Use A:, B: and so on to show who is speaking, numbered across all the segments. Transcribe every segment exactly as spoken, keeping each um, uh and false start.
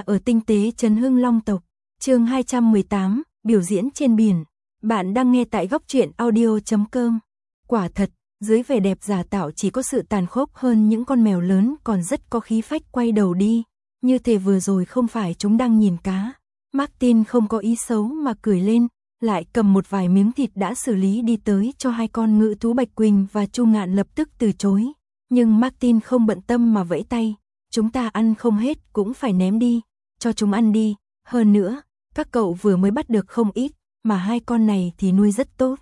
A: ở tinh tế trấn Hưng Long tộc. Chương hai trăm mười tám, biểu diễn trên biển. Bạn đang nghe tại góc truyện audio chấm com. Quả thật, dưới vẻ đẹp giả tạo chỉ có sự tàn khốc hơn những con mèo lớn còn rất có khí phách quay đầu đi. Như thể vừa rồi không phải chúng đang nhìn cá. Martin không có ý xấu mà cười lên, lại cầm một vài miếng thịt đã xử lý đi tới cho hai con ngự thú Bạch Quỳnh và Chu Ngạn lập tức từ chối. Nhưng Martin không bận tâm mà vẫy tay, chúng ta ăn không hết cũng phải ném đi, cho chúng ăn đi, hơn nữa, các cậu vừa mới bắt được không ít, mà hai con này thì nuôi rất tốt.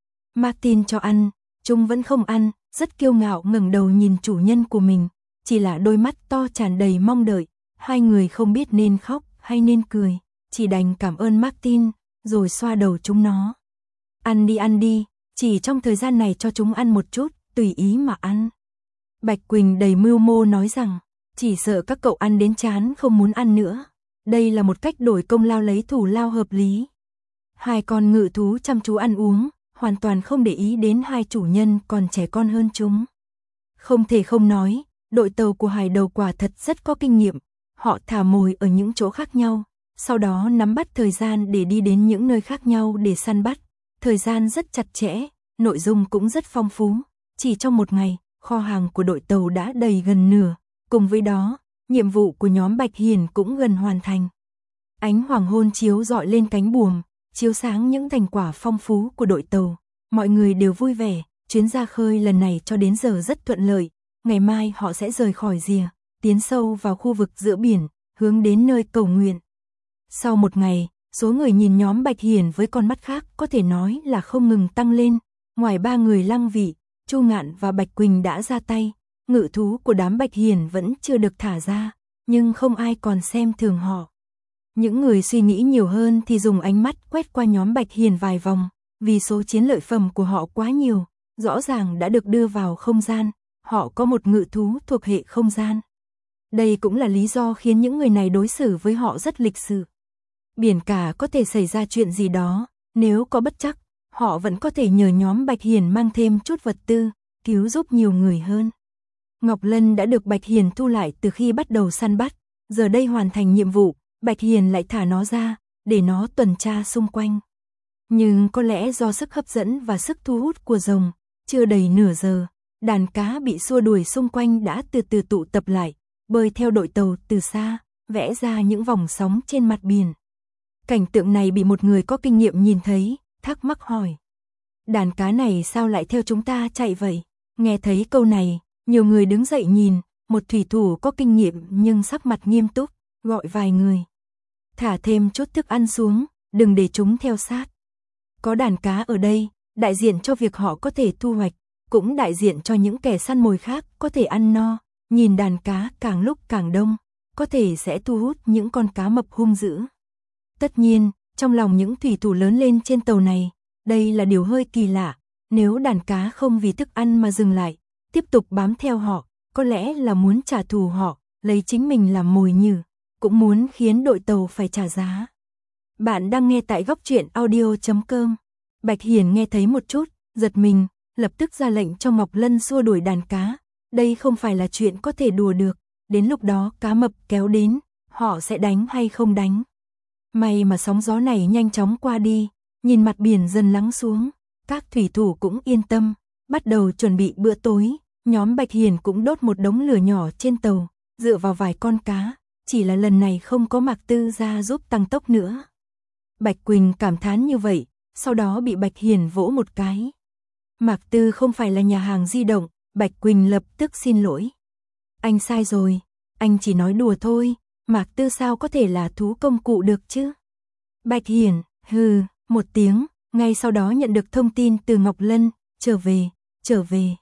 A: Martin cho ăn, chúng vẫn không ăn, rất kiêu ngạo ngẩng đầu nhìn chủ nhân của mình, chỉ là đôi mắt to tràn đầy mong đợi, hai người không biết nên khóc hay nên cười, chỉ đành cảm ơn Martin, rồi xoa đầu chúng nó. Ăn đi ăn đi, chỉ trong thời gian này cho chúng ăn một chút, tùy ý mà ăn. Bạch Quỳnh đầy mưu mô nói rằng, chỉ sợ các cậu ăn đến chán không muốn ăn nữa. Đây là một cách đổi công lao lấy thù lao hợp lý. Hai con ngự thú chăm chú ăn uống, hoàn toàn không để ý đến hai chủ nhân còn trẻ con hơn chúng. Không thể không nói, đội tàu của Hải Đầu quả thật rất có kinh nghiệm. Họ thả mồi ở những chỗ khác nhau, sau đó nắm bắt thời gian để đi đến những nơi khác nhau để săn bắt. Thời gian rất chặt chẽ, nội dung cũng rất phong phú. Chỉ trong một ngày, kho hàng của đội tàu đã đầy gần nửa. Cùng với đó, nhiệm vụ của nhóm Bạch Hiền cũng gần hoàn thành. Ánh hoàng hôn chiếu rọi lên cánh buồm, chiếu sáng những thành quả phong phú của đội tàu. Mọi người đều vui vẻ, chuyến ra khơi lần này cho đến giờ rất thuận lợi. Ngày mai họ sẽ rời khỏi rìa, tiến sâu vào khu vực giữa biển, hướng đến nơi cầu nguyện. Sau một ngày, số người nhìn nhóm Bạch Hiền với con mắt khác có thể nói là không ngừng tăng lên. Ngoài ba người Lăng Vị, Chu Ngạn và Bạch Quỳnh đã ra tay, ngự thú của đám Bạch Hiền vẫn chưa được thả ra, nhưng không ai còn xem thường họ. Những người suy nghĩ nhiều hơn thì dùng ánh mắt quét qua nhóm Bạch Hiền vài vòng, vì số chiến lợi phẩm của họ quá nhiều, rõ ràng đã được đưa vào không gian, họ có một ngự thú thuộc hệ không gian. Đây cũng là lý do khiến những người này đối xử với họ rất lịch sự. Biển cả có thể xảy ra chuyện gì đó, nếu có bất trắc, họ vẫn có thể nhờ nhóm Bạch Hiền mang thêm chút vật tư, cứu giúp nhiều người hơn. Ngọc Lân đã được Bạch Hiền thu lại từ khi bắt đầu săn bắt, giờ đây hoàn thành nhiệm vụ, Bạch Hiền lại thả nó ra, để nó tuần tra xung quanh. Nhưng có lẽ do sức hấp dẫn và sức thu hút của rồng, chưa đầy nửa giờ, đàn cá bị xua đuổi xung quanh đã từ từ tụ tập lại, bơi theo đội tàu từ xa, vẽ ra những vòng sóng trên mặt biển. Cảnh tượng này bị một người có kinh nghiệm nhìn thấy, thắc mắc hỏi. Đàn cá này sao lại theo chúng ta chạy vậy? Nghe thấy câu này, nhiều người đứng dậy nhìn, một thủy thủ có kinh nghiệm nhưng sắc mặt nghiêm túc, gọi vài người. Thả thêm chút thức ăn xuống, đừng để chúng theo sát. Có đàn cá ở đây, đại diện cho việc họ có thể thu hoạch, cũng đại diện cho những kẻ săn mồi khác có thể ăn no. Nhìn đàn cá càng lúc càng đông, có thể sẽ thu hút những con cá mập hung dữ. Tất nhiên, trong lòng những thủy thủ lớn lên trên tàu này, đây là điều hơi kỳ lạ. Nếu đàn cá không vì thức ăn mà dừng lại, tiếp tục bám theo họ, có lẽ là muốn trả thù họ, lấy chính mình làm mồi nhử, cũng muốn khiến đội tàu phải trả giá. Bạn đang nghe tại góc truyện audio chấm com. Bạch Hiền nghe thấy một chút, giật mình, lập tức ra lệnh cho Ngọc Lân xua đuổi đàn cá. Đây không phải là chuyện có thể đùa được, đến lúc đó cá mập kéo đến, họ sẽ đánh hay không đánh. May mà sóng gió này nhanh chóng qua đi, nhìn mặt biển dần lắng xuống, các thủy thủ cũng yên tâm, bắt đầu chuẩn bị bữa tối, nhóm Bạch Hiền cũng đốt một đống lửa nhỏ trên tàu, dựa vào vài con cá, chỉ là lần này không có Mạc Tư ra giúp tăng tốc nữa. Bạch Quỳnh cảm thán như vậy, sau đó bị Bạch Hiền vỗ một cái. Mạc Tư không phải là nhà hàng di động, Bạch Quỳnh lập tức xin lỗi. Anh sai rồi, anh chỉ nói đùa thôi, Mạc Tư sao có thể là thú công cụ được chứ? Bạch Hiền, hừ, một tiếng, ngay sau đó nhận được thông tin từ Ngọc Lân, trở về, trở về.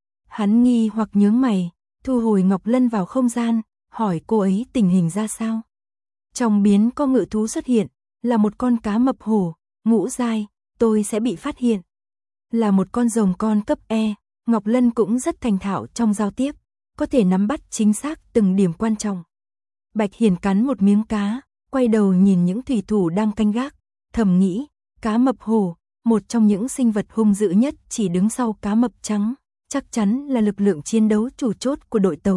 A: Hắn nghi hoặc nhướng mày, thu hồi Ngọc Lân vào không gian, hỏi cô ấy tình hình ra sao. Trong biến có ngự thú xuất hiện, là một con cá mập hổ, ngũ giai, tôi sẽ bị phát hiện. Là một con rồng con cấp E, Ngọc Lân cũng rất thành thạo trong giao tiếp, có thể nắm bắt chính xác từng điểm quan trọng. Bạch Hiền cắn một miếng cá, quay đầu nhìn những thủy thủ đang canh gác, thầm nghĩ, cá mập hổ, một trong những sinh vật hung dữ nhất chỉ đứng sau cá mập trắng, chắc chắn là lực lượng chiến đấu chủ chốt của đội tàu.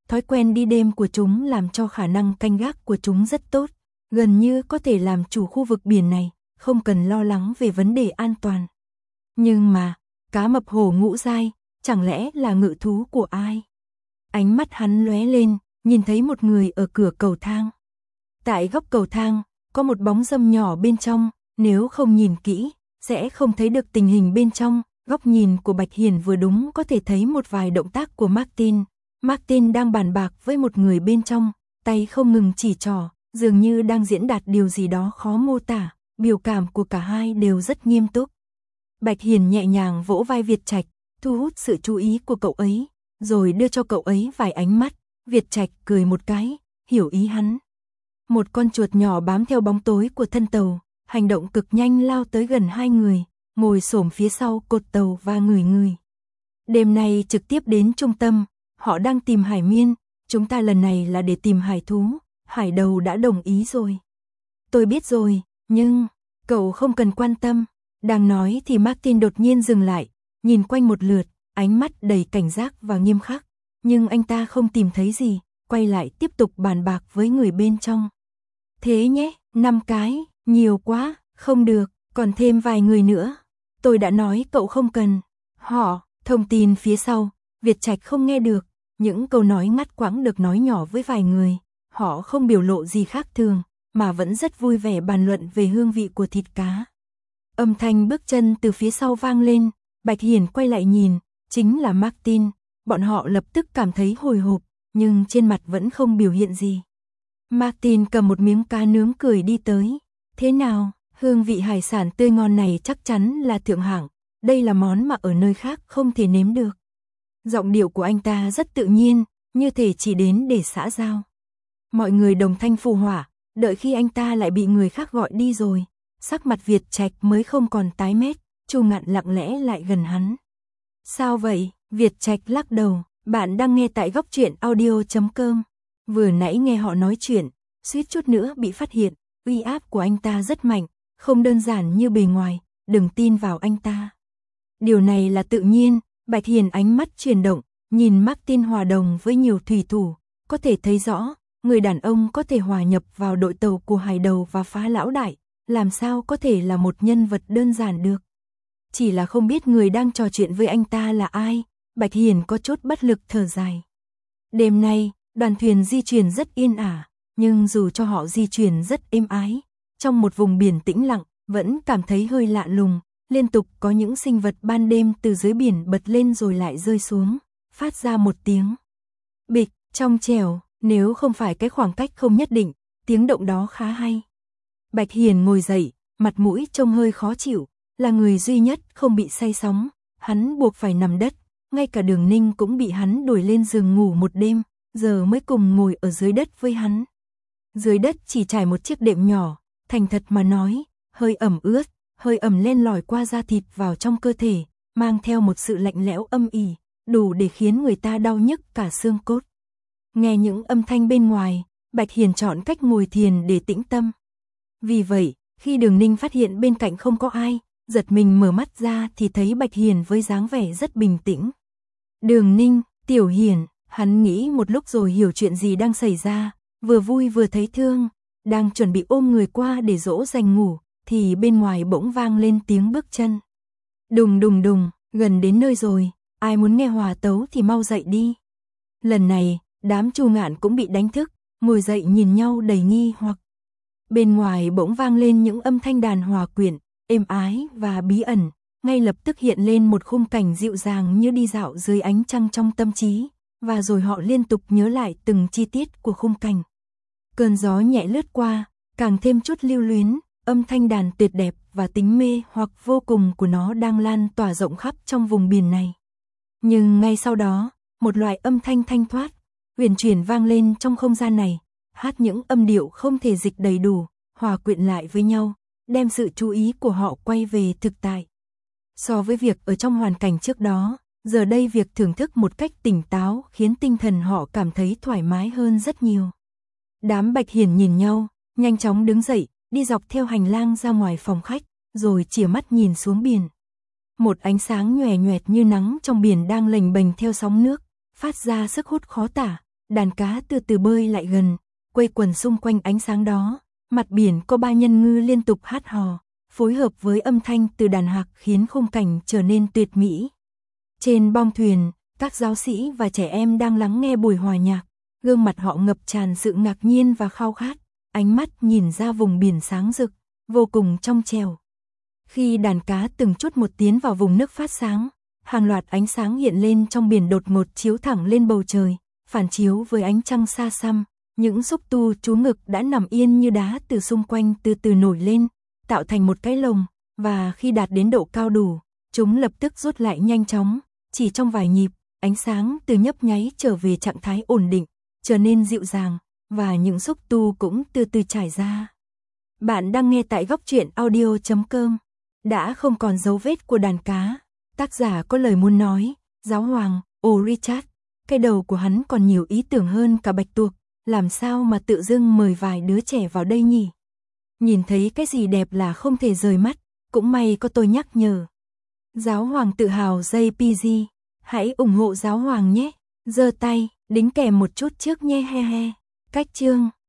A: Thói quen đi đêm của chúng làm cho khả năng canh gác của chúng rất tốt, gần như có thể làm chủ khu vực biển này, không cần lo lắng về vấn đề an toàn. Nhưng mà, cá mập hổ ngũ giai, chẳng lẽ là ngự thú của ai? Ánh mắt hắn lóe lên, nhìn thấy một người ở cửa cầu thang. Tại góc cầu thang, có một bóng râm nhỏ bên trong, nếu không nhìn kỹ, sẽ không thấy được tình hình bên trong. Góc nhìn của Bạch Hiền vừa đúng có thể thấy một vài động tác của Martin. Martin đang bàn bạc với một người bên trong, tay không ngừng chỉ trỏ, dường như đang diễn đạt điều gì đó khó mô tả, biểu cảm của cả hai đều rất nghiêm túc. Bạch Hiền nhẹ nhàng vỗ vai Việt Trạch, thu hút sự chú ý của cậu ấy, rồi đưa cho cậu ấy vài ánh mắt. Việt Trạch cười một cái, hiểu ý hắn. Một con chuột nhỏ bám theo bóng tối của thân tàu, hành động cực nhanh lao tới gần hai người, ngồi xổm phía sau cột tàu và ngửi ngửi. Đêm nay trực tiếp đến trung tâm, họ đang tìm hải miên, chúng ta lần này là để tìm hải thú, hải đầu đã đồng ý rồi. Tôi biết rồi, nhưng, cậu không cần quan tâm. Đang nói thì Martin đột nhiên dừng lại, nhìn quanh một lượt, ánh mắt đầy cảnh giác và nghiêm khắc. Nhưng anh ta không tìm thấy gì, quay lại tiếp tục bàn bạc với người bên trong. Thế nhé, năm cái, nhiều quá, không được, còn thêm vài người nữa. Tôi đã nói cậu không cần. Họ, thông tin phía sau, Việt Trạch không nghe được, những câu nói ngắt quãng được nói nhỏ với vài người. Họ không biểu lộ gì khác thường, mà vẫn rất vui vẻ bàn luận về hương vị của thịt cá. Âm thanh bước chân từ phía sau vang lên, Bạch Hiền quay lại nhìn, chính là Martin. Bọn họ lập tức cảm thấy hồi hộp, nhưng trên mặt vẫn không biểu hiện gì. Martin cầm một miếng cá nướng cười đi tới. Thế nào, hương vị hải sản tươi ngon này chắc chắn là thượng hạng, đây là món mà ở nơi khác không thể nếm được. Giọng điệu của anh ta rất tự nhiên, như thể chỉ đến để xã giao. Mọi người đồng thanh phụ họa, đợi khi anh ta lại bị người khác gọi đi rồi, sắc mặt Việt Trạch mới không còn tái mét. Chu Ngạn lặng lẽ lại gần hắn. Sao vậy? Việt Trạch lắc đầu, bạn đang nghe tại góc truyện audio chấm com. Vừa nãy nghe họ nói chuyện, suýt chút nữa bị phát hiện, uy áp của anh ta rất mạnh, không đơn giản như bề ngoài, đừng tin vào anh ta. Điều này là tự nhiên, Bạch Hiền ánh mắt chuyển động, nhìn Martin hòa đồng với nhiều thủy thủ, có thể thấy rõ, người đàn ông có thể hòa nhập vào đội tàu của hải đầu và phá lão đại, làm sao có thể là một nhân vật đơn giản được. Chỉ là không biết người đang trò chuyện với anh ta là ai, Bạch Hiền có chút bất lực thở dài. Đêm nay, đoàn thuyền di chuyển rất yên ả, nhưng dù cho họ di chuyển rất êm ái, trong một vùng biển tĩnh lặng, vẫn cảm thấy hơi lạ lùng, liên tục có những sinh vật ban đêm từ dưới biển bật lên rồi lại rơi xuống, phát ra một tiếng bịch, trong trẻo, nếu không phải cái khoảng cách không nhất định, tiếng động đó khá hay. Bạch Hiền ngồi dậy, mặt mũi trông hơi khó chịu, là người duy nhất không bị say sóng, hắn buộc phải nằm đất, ngay cả Đường Ninh cũng bị hắn đuổi lên giường ngủ một đêm, giờ mới cùng ngồi ở dưới đất với hắn. Dưới đất chỉ trải một chiếc đệm nhỏ, thành thật mà nói, hơi ẩm ướt, hơi ẩm len lỏi qua da thịt vào trong cơ thể, mang theo một sự lạnh lẽo âm ỉ, đủ để khiến người ta đau nhức cả xương cốt. Nghe những âm thanh bên ngoài, Bạch Hiền chọn cách ngồi thiền để tĩnh tâm. Vì vậy, khi Đường Ninh phát hiện bên cạnh không có ai, giật mình mở mắt ra thì thấy Bạch Hiền với dáng vẻ rất bình tĩnh. Đường Ninh, Tiểu Hiền, hắn nghĩ một lúc rồi hiểu chuyện gì đang xảy ra, vừa vui vừa thấy thương, đang chuẩn bị ôm người qua để dỗ dành ngủ, thì bên ngoài bỗng vang lên tiếng bước chân. Đùng đùng đùng, gần đến nơi rồi, ai muốn nghe hòa tấu thì mau dậy đi. Lần này, đám Chu Ngạn cũng bị đánh thức, ngồi dậy nhìn nhau đầy nghi hoặc. Bên ngoài bỗng vang lên những âm thanh đàn hòa quyện, êm ái và bí ẩn, ngay lập tức hiện lên một khung cảnh dịu dàng như đi dạo dưới ánh trăng trong tâm trí, và rồi họ liên tục nhớ lại từng chi tiết của khung cảnh. Cơn gió nhẹ lướt qua, càng thêm chút lưu luyến, âm thanh đàn tuyệt đẹp và tính mê hoặc vô cùng của nó đang lan tỏa rộng khắp trong vùng biển này. Nhưng ngay sau đó, một loại âm thanh thanh thoát, huyền chuyển vang lên trong không gian này, hát những âm điệu không thể dịch đầy đủ, hòa quyện lại với nhau, đem sự chú ý của họ quay về thực tại. So với việc ở trong hoàn cảnh trước đó, giờ đây việc thưởng thức một cách tỉnh táo khiến tinh thần họ cảm thấy thoải mái hơn rất nhiều. Đám Bạch Hiền nhìn nhau, nhanh chóng đứng dậy, đi dọc theo hành lang ra ngoài phòng khách, rồi chìa mắt nhìn xuống biển. Một ánh sáng nhòe nhoẹt như nắng trong biển đang lềnh bềnh theo sóng nước, phát ra sức hút khó tả, đàn cá từ từ bơi lại gần, quây quần xung quanh ánh sáng đó, mặt biển có ba nhân ngư liên tục hát hò, phối hợp với âm thanh từ đàn hạc khiến khung cảnh trở nên tuyệt mỹ. Trên bong thuyền, các giáo sĩ và trẻ em đang lắng nghe buổi hòa nhạc, gương mặt họ ngập tràn sự ngạc nhiên và khao khát, ánh mắt nhìn ra vùng biển sáng rực, vô cùng trong trẻo. Khi đàn cá từng chút một tiến vào vùng nước phát sáng, hàng loạt ánh sáng hiện lên trong biển đột ngột chiếu thẳng lên bầu trời, phản chiếu với ánh trăng xa xăm. Những xúc tu chú ngực đã nằm yên như đá từ xung quanh từ từ nổi lên, tạo thành một cái lồng, và khi đạt đến độ cao đủ, chúng lập tức rút lại nhanh chóng, chỉ trong vài nhịp, ánh sáng từ nhấp nháy trở về trạng thái ổn định, trở nên dịu dàng, và những xúc tu cũng từ từ trải ra. Bạn đang nghe tại góc truyện audio chấm com. Đã không còn dấu vết của đàn cá, tác giả có lời muốn nói, giáo hoàng, ồ Richard, cái đầu của hắn còn nhiều ý tưởng hơn cả bạch tuộc, làm sao mà tự dưng mời vài đứa trẻ vào đây nhỉ? Nhìn thấy cái gì đẹp là không thể rời mắt, cũng may có tôi nhắc nhở. Giáo hoàng tự hào gi pê giê, hãy ủng hộ giáo hoàng nhé, giơ tay, đính kèm một chút trước nhé he he. Cách chương